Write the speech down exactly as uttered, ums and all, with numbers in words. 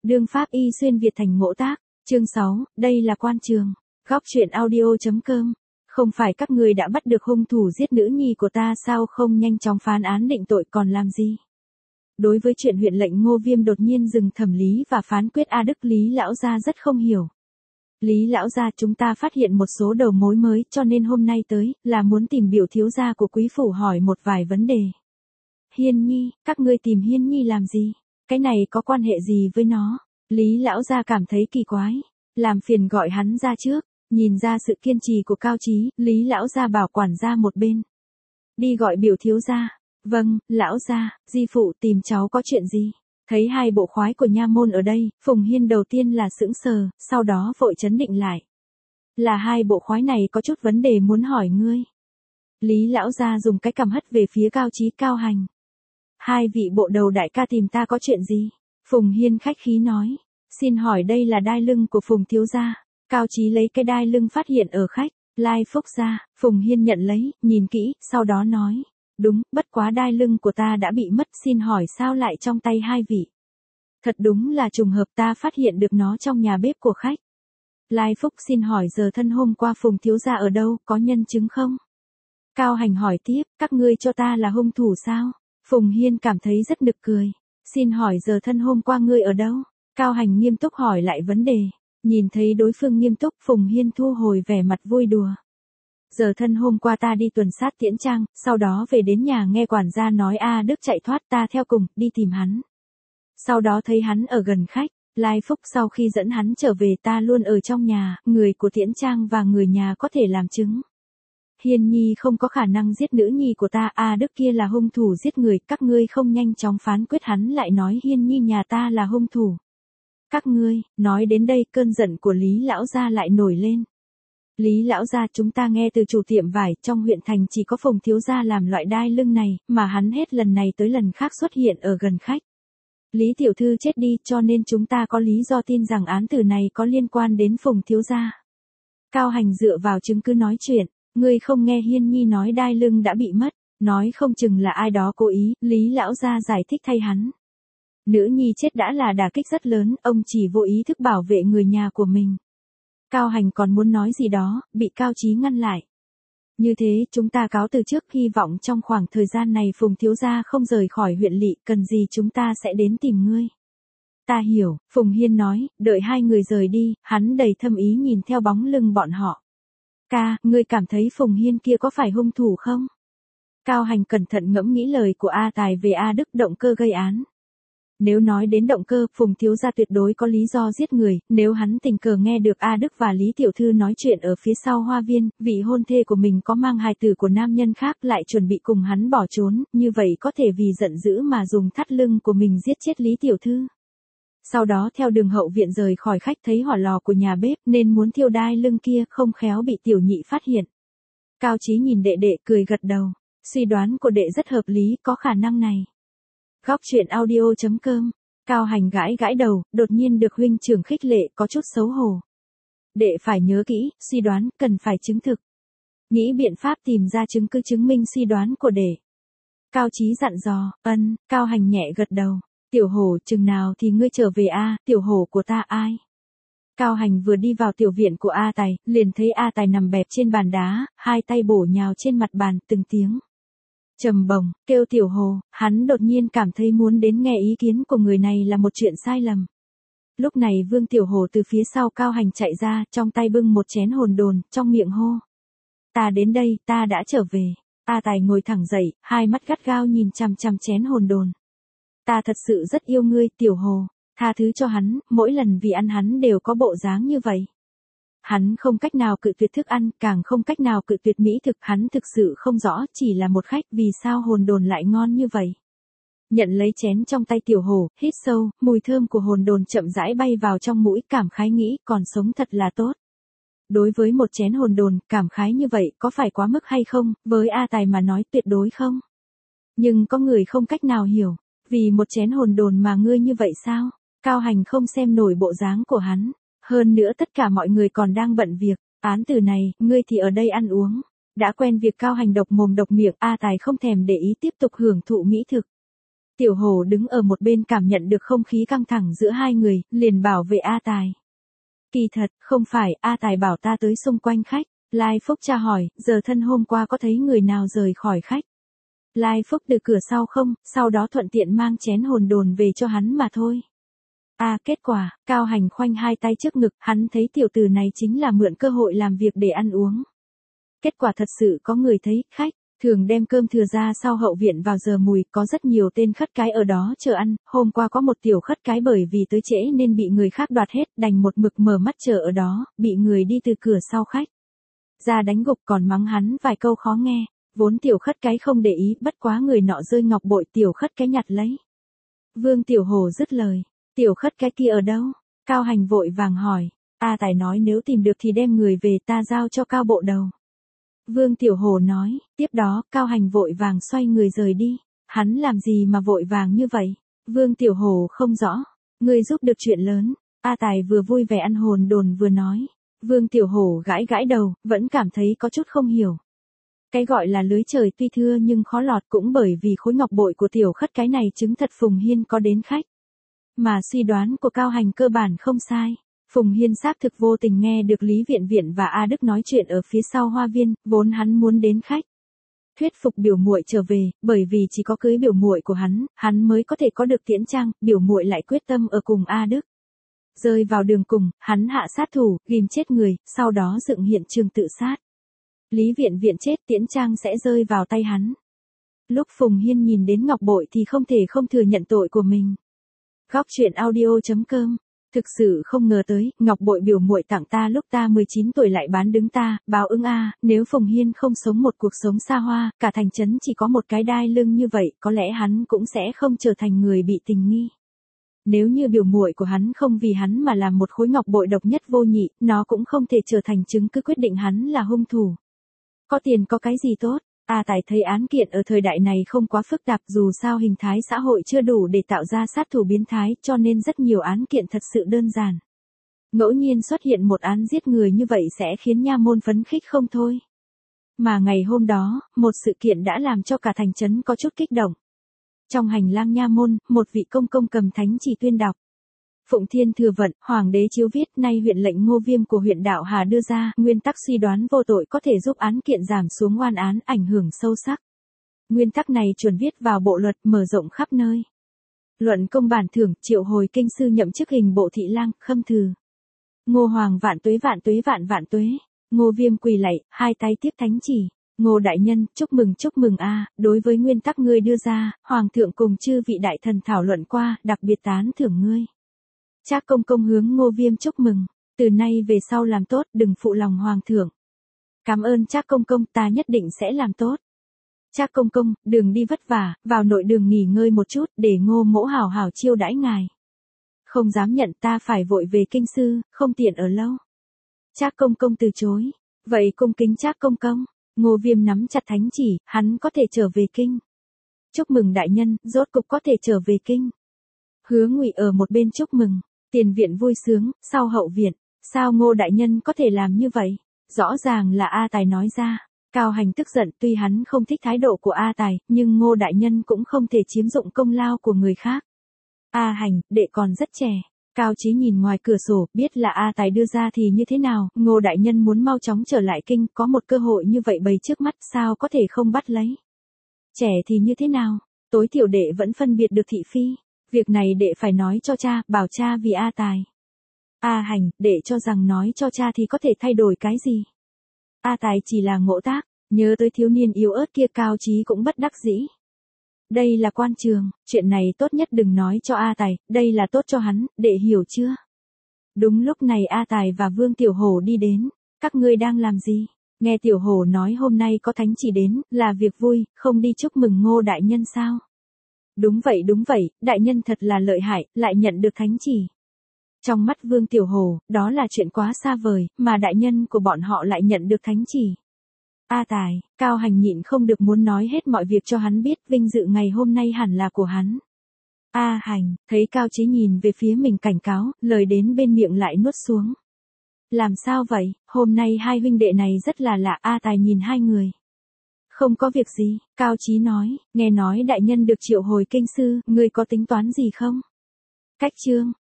Đương pháp y xuyên Việt thành ngộ tác, chương sáu, đây là quan trường. Góc truyện audio.com. Không phải các ngươi đã bắt được hung thủ giết nữ nhi của ta sao không nhanh chóng phán án định tội còn làm gì? Đối với chuyện huyện lệnh Ngô Viêm đột nhiên dừng thẩm lý và phán quyết A Đức, Lý lão gia rất không hiểu. Lý lão gia, chúng ta phát hiện một số đầu mối mới cho nên hôm nay tới là muốn tìm biểu thiếu gia của quý phủ hỏi một vài vấn đề. Hiên Nhi, các ngươi tìm Hiên Nhi làm gì? Cái này có quan hệ gì với nó? Lý lão gia cảm thấy kỳ quái, làm phiền gọi hắn ra trước. Nhìn ra sự kiên trì của Cao Chí, Lý lão gia bảo quản gia một bên. Đi gọi biểu thiếu gia. Vâng, lão gia, di phụ tìm cháu có chuyện gì? Thấy hai bộ khoái của nha môn ở đây, Phùng Hiên đầu tiên là sững sờ, sau đó vội chấn định lại. Là hai bộ khoái này có chút vấn đề muốn hỏi ngươi. Lý lão gia dùng cái cằm hất về phía Cao Chí, Cao Hành. Hai vị bộ đầu đại ca tìm ta có chuyện gì? Phùng Hiên khách khí nói. Xin hỏi đây là đai lưng của Phùng thiếu gia. Cao Chí lấy cái đai lưng phát hiện ở khách, Lai Phúc ra, Phùng Hiên nhận lấy, nhìn kỹ, sau đó nói. Đúng, bất quá đai lưng của ta đã bị mất, xin hỏi sao lại trong tay hai vị? Thật đúng là trùng hợp, ta phát hiện được nó trong nhà bếp của khách. Lai Phúc xin hỏi giờ thân hôm qua Phùng thiếu gia ở đâu, có nhân chứng không? Cao Hành hỏi tiếp, các ngươi cho ta là hung thủ sao? Phùng Hiên cảm thấy rất nực cười. Xin hỏi giờ thân hôm qua ngươi ở đâu? Cao Hành nghiêm túc hỏi lại vấn đề. Nhìn thấy đối phương nghiêm túc, Phùng Hiên thu hồi vẻ mặt vui đùa. Giờ thân hôm qua ta đi tuần sát Tiễn Trang, sau đó về đến nhà nghe quản gia nói A Đức chạy thoát, ta theo cùng, đi tìm hắn. Sau đó thấy hắn ở gần khách, Lai Phúc sau khi dẫn hắn trở về ta luôn ở trong nhà, người của Tiễn Trang và người nhà có thể làm chứng. Hiên Nhi không có khả năng giết nữ nhi của ta, A Đức kia là hung thủ giết người, các ngươi không nhanh chóng phán quyết hắn lại nói Hiên Nhi nhà ta là hung thủ. Các ngươi, nói đến đây cơn giận của Lý lão gia lại nổi lên. Lý lão gia, chúng ta nghe từ chủ tiệm vải trong huyện thành chỉ có Phùng thiếu gia làm loại đai lưng này, mà hắn hết lần này tới lần khác xuất hiện ở gần khách. Lý tiểu thư chết đi cho nên chúng ta có lý do tin rằng án tử này có liên quan đến Phùng thiếu gia. Cao Hành dựa vào chứng cứ nói chuyện, ngươi không nghe Hiên Nhi nói đai lưng đã bị mất, nói không chừng là ai đó cố ý, Lý lão gia giải thích thay hắn. Nữ nhi chết đã là đả kích rất lớn, ông chỉ vô ý thức bảo vệ người nhà của mình. Cao Hành còn muốn nói gì đó, bị Cao Chí ngăn lại. Như thế, chúng ta cáo từ trước, hy vọng trong khoảng thời gian này Phùng thiếu gia không rời khỏi huyện lỵ, cần gì chúng ta sẽ đến tìm ngươi. Ta hiểu, Phùng Hiên nói, đợi hai người rời đi, hắn đầy thâm ý nhìn theo bóng lưng bọn họ. Ca, ngươi cảm thấy Phùng Hiên kia có phải hung thủ không? Cao Hành cẩn thận ngẫm nghĩ lời của A Tài về A Đức động cơ gây án. Nếu nói đến động cơ, Phùng thiếu gia tuyệt đối có lý do giết người, nếu hắn tình cờ nghe được A Đức và Lý tiểu thư nói chuyện ở phía sau hoa viên, vị hôn thê của mình có mang hài tử của nam nhân khác lại chuẩn bị cùng hắn bỏ trốn, như vậy có thể vì giận dữ mà dùng thắt lưng của mình giết chết Lý tiểu thư. Sau đó theo đường hậu viện rời khỏi khách thấy hỏa lò của nhà bếp nên muốn thiêu đai lưng kia không khéo bị tiểu nhị phát hiện. Cao Chí nhìn đệ đệ cười gật đầu, suy đoán của đệ rất hợp lý, có khả năng này. Góc truyện audio.com. Cao Hành gãi gãi đầu, đột nhiên được huynh trưởng khích lệ có chút xấu hổ. Đệ phải nhớ kỹ, suy đoán, cần phải chứng thực. Nghĩ biện pháp tìm ra chứng cứ chứng minh suy đoán của đệ. Cao Chí dặn dò, ân, Cao Hành nhẹ gật đầu. Tiểu hổ, chừng nào thì ngươi trở về a, tiểu hổ của ta ai? Cao Hành vừa đi vào tiểu viện của A Tài, liền thấy A Tài nằm bẹp trên bàn đá, hai tay bổ nhào trên mặt bàn, từng tiếng trầm bổng, kêu tiểu hồ, hắn đột nhiên cảm thấy muốn đến nghe ý kiến của người này là một chuyện sai lầm. Lúc này Vương Tiểu Hồ từ phía sau Cao Hành chạy ra, trong tay bưng một chén hồn đồn, trong miệng hô. Ta đến đây, ta đã trở về. A Tài ngồi thẳng dậy, hai mắt gắt gao nhìn chằm chằm chén hồn đồn. Ta thật sự rất yêu ngươi, Tiểu Hồ, tha thứ cho hắn, mỗi lần vì ăn hắn đều có bộ dáng như vậy. Hắn không cách nào cự tuyệt thức ăn, càng không cách nào cự tuyệt mỹ thực, hắn thực sự không rõ, chỉ là một khách, vì sao hồn đồn lại ngon như vậy. Nhận lấy chén trong tay Tiểu Hồ, hít sâu, mùi thơm của hồn đồn chậm rãi bay vào trong mũi, cảm khái nghĩ, còn sống thật là tốt. Đối với một chén hồn đồn, cảm khái như vậy, có phải quá mức hay không, với A Tài mà nói tuyệt đối không. Nhưng có người không cách nào hiểu, vì một chén hồn đồn mà ngươi như vậy sao? Cao Hành không xem nổi bộ dáng của hắn. Hơn nữa tất cả mọi người còn đang bận việc, án tử này, ngươi thì ở đây ăn uống. Đã quen việc Cao Hành độc mồm độc miệng, A Tài không thèm để ý tiếp tục hưởng thụ mỹ thực. Tiểu Hổ đứng ở một bên cảm nhận được không khí căng thẳng giữa hai người, liền bảo vệ A Tài. Kỳ thật, không phải, A Tài bảo ta tới xung quanh khách. Lai Phúc tra hỏi, giờ thân hôm qua có thấy người nào rời khỏi khách? Lai Phúc từ cửa sau không, sau đó thuận tiện mang chén hồn đồn về cho hắn mà thôi. À, kết quả, Cao Hành khoanh hai tay trước ngực, hắn thấy tiểu tử này chính là mượn cơ hội làm việc để ăn uống. Kết quả thật sự có người thấy, khách, thường đem cơm thừa ra sau hậu viện vào giờ mùi, có rất nhiều tên khất cái ở đó chờ ăn, hôm qua có một tiểu khất cái bởi vì tới trễ nên bị người khác đoạt hết, đành một mực mở mắt chờ ở đó, bị người đi từ cửa sau khách ra đánh gục còn mắng hắn vài câu khó nghe, vốn tiểu khất cái không để ý, bất quá người nọ rơi ngọc bội tiểu khất cái nhặt lấy. Vương Tiểu Hổ dứt lời, tiểu khất cái kia ở đâu? Cao Hành vội vàng hỏi, A Tài nói nếu tìm được thì đem người về ta giao cho Cao bộ đầu. Vương Tiểu Hổ nói, tiếp đó Cao Hành vội vàng xoay người rời đi, hắn làm gì mà vội vàng như vậy? Vương Tiểu Hổ không rõ, người giúp được chuyện lớn, A Tài vừa vui vẻ ăn hồn đồn vừa nói. Vương Tiểu Hổ gãi gãi đầu, vẫn cảm thấy có chút không hiểu. Cái gọi là lưới trời tuy thưa nhưng khó lọt cũng bởi vì khối ngọc bội của tiểu khất cái này chứng thật Phùng Hiên có đến khách. Mà suy đoán của Cao Hành cơ bản không sai. Phùng Hiên xác thực vô tình nghe được Lý Viện Viện và A Đức nói chuyện ở phía sau hoa viên, vốn hắn muốn đến khách. Thuyết phục biểu muội trở về, bởi vì chỉ có cưới biểu muội của hắn, hắn mới có thể có được tiễn trang, biểu muội lại quyết tâm ở cùng A Đức. Rơi vào đường cùng, hắn hạ sát thủ, ghim chết người, sau đó dựng hiện trường tự sát. Lý Viện Viện chết, tiễn trang sẽ rơi vào tay hắn. Lúc Phùng Hiên nhìn đến ngọc bội thì không thể không thừa nhận tội của mình. Góc truyện audio chấm com. Thực sự không ngờ tới, ngọc bội biểu muội tặng ta lúc ta mười chín tuổi lại bán đứng ta, báo ứng a, nếu Phùng Hiên không sống một cuộc sống xa hoa, cả thành trấn chỉ có một cái đai lưng như vậy, có lẽ hắn cũng sẽ không trở thành người bị tình nghi. Nếu như biểu muội của hắn không vì hắn mà làm một khối ngọc bội độc nhất vô nhị, nó cũng không thể trở thành chứng cứ quyết định hắn là hung thủ. Có tiền có cái gì tốt? A Tài thấy án kiện ở thời đại này không quá phức tạp, dù sao hình thái xã hội chưa đủ để tạo ra sát thủ biến thái, cho nên rất nhiều án kiện thật sự đơn giản. Ngẫu nhiên xuất hiện một án giết người như vậy sẽ khiến nha môn phấn khích không thôi. Mà ngày hôm đó, một sự kiện đã làm cho cả thành trấn có chút kích động. Trong hành lang nha môn, một vị công công cầm thánh chỉ tuyên đọc. Phụng Thiên Thừa Vận, Hoàng đế chiếu viết, nay huyện lệnh Ngô Viêm của huyện Đạo Hà đưa ra, nguyên tắc suy đoán vô tội có thể giúp án kiện giảm xuống oan án, ảnh hưởng sâu sắc. Nguyên tắc này chuẩn viết vào bộ luật, mở rộng khắp nơi. Luận công bản thưởng, triệu hồi kinh sư nhậm chức hình bộ thị lang, khâm thừ. Ngô Hoàng vạn tuế vạn tuế vạn vạn tuế. Ngô Viêm quỳ lạy, hai tay tiếp thánh chỉ. Ngô đại nhân, chúc mừng chúc mừng a, đối với nguyên tắc ngươi đưa ra, Hoàng thượng cùng chư vị đại thần thảo luận qua, đặc biệt tán thưởng ngươi. Trác công công hướng Ngô Viêm chúc mừng, từ nay về sau làm tốt, đừng phụ lòng Hoàng thượng. Cảm ơn Trác công công, ta nhất định sẽ làm tốt. Trác công công, đường đi vất vả, vào nội đường nghỉ ngơi một chút, để Ngô mỗ hảo hảo chiêu đãi ngài. Không dám nhận, ta phải vội về kinh sư, không tiện ở lâu. Trác công công từ chối, vậy cung kính Trác công công. Ngô Viêm nắm chặt thánh chỉ, hắn có thể trở về kinh. Chúc mừng đại nhân, rốt cục có thể trở về kinh. Hứa Ngụy ở một bên chúc mừng, tiền viện vui sướng, sau hậu viện, sao Ngô đại nhân có thể làm như vậy? Rõ ràng là A Tài nói ra. Cao Hành tức giận, tuy hắn không thích thái độ của A Tài, nhưng Ngô đại nhân cũng không thể chiếm dụng công lao của người khác. A Hành, đệ còn rất trẻ. Cao Chí nhìn ngoài cửa sổ, biết là A Tài đưa ra thì như thế nào, Ngô đại nhân muốn mau chóng trở lại kinh, có một cơ hội như vậy bày trước mắt, sao có thể không bắt lấy. Trẻ thì như thế nào, tối thiểu đệ vẫn phân biệt được thị phi, việc này đệ phải nói cho cha, bảo cha vì A Tài. A Hành, đệ cho rằng nói cho cha thì có thể thay đổi cái gì. A Tài chỉ là ngộ tác, nhớ tới thiếu niên yếu ớt kia, Cao Chí cũng bất đắc dĩ. Đây là quan trường, chuyện này tốt nhất đừng nói cho A Tài, đây là tốt cho hắn, đệ hiểu chưa? Đúng lúc này A Tài và Vương Tiểu Hổ đi đến, các ngươi đang làm gì? Nghe Tiểu Hổ nói hôm nay có thánh chỉ đến, là việc vui, không đi chúc mừng Ngô đại nhân sao? Đúng vậy đúng vậy, đại nhân thật là lợi hại, lại nhận được thánh chỉ. Trong mắt Vương Tiểu Hổ, đó là chuyện quá xa vời, mà đại nhân của bọn họ lại nhận được thánh chỉ. A Tài, Cao Hành nhịn không được muốn nói hết mọi việc cho hắn biết, vinh dự ngày hôm nay hẳn là của hắn. A Hành, thấy Cao Chí nhìn về phía mình cảnh cáo, lời đến bên miệng lại nuốt xuống. Làm sao vậy, hôm nay hai huynh đệ này rất là lạ. A Tài nhìn hai người. Không có việc gì, Cao Chí nói, nghe nói đại nhân được triệu hồi kinh sư, ngươi có tính toán gì không? Cách chương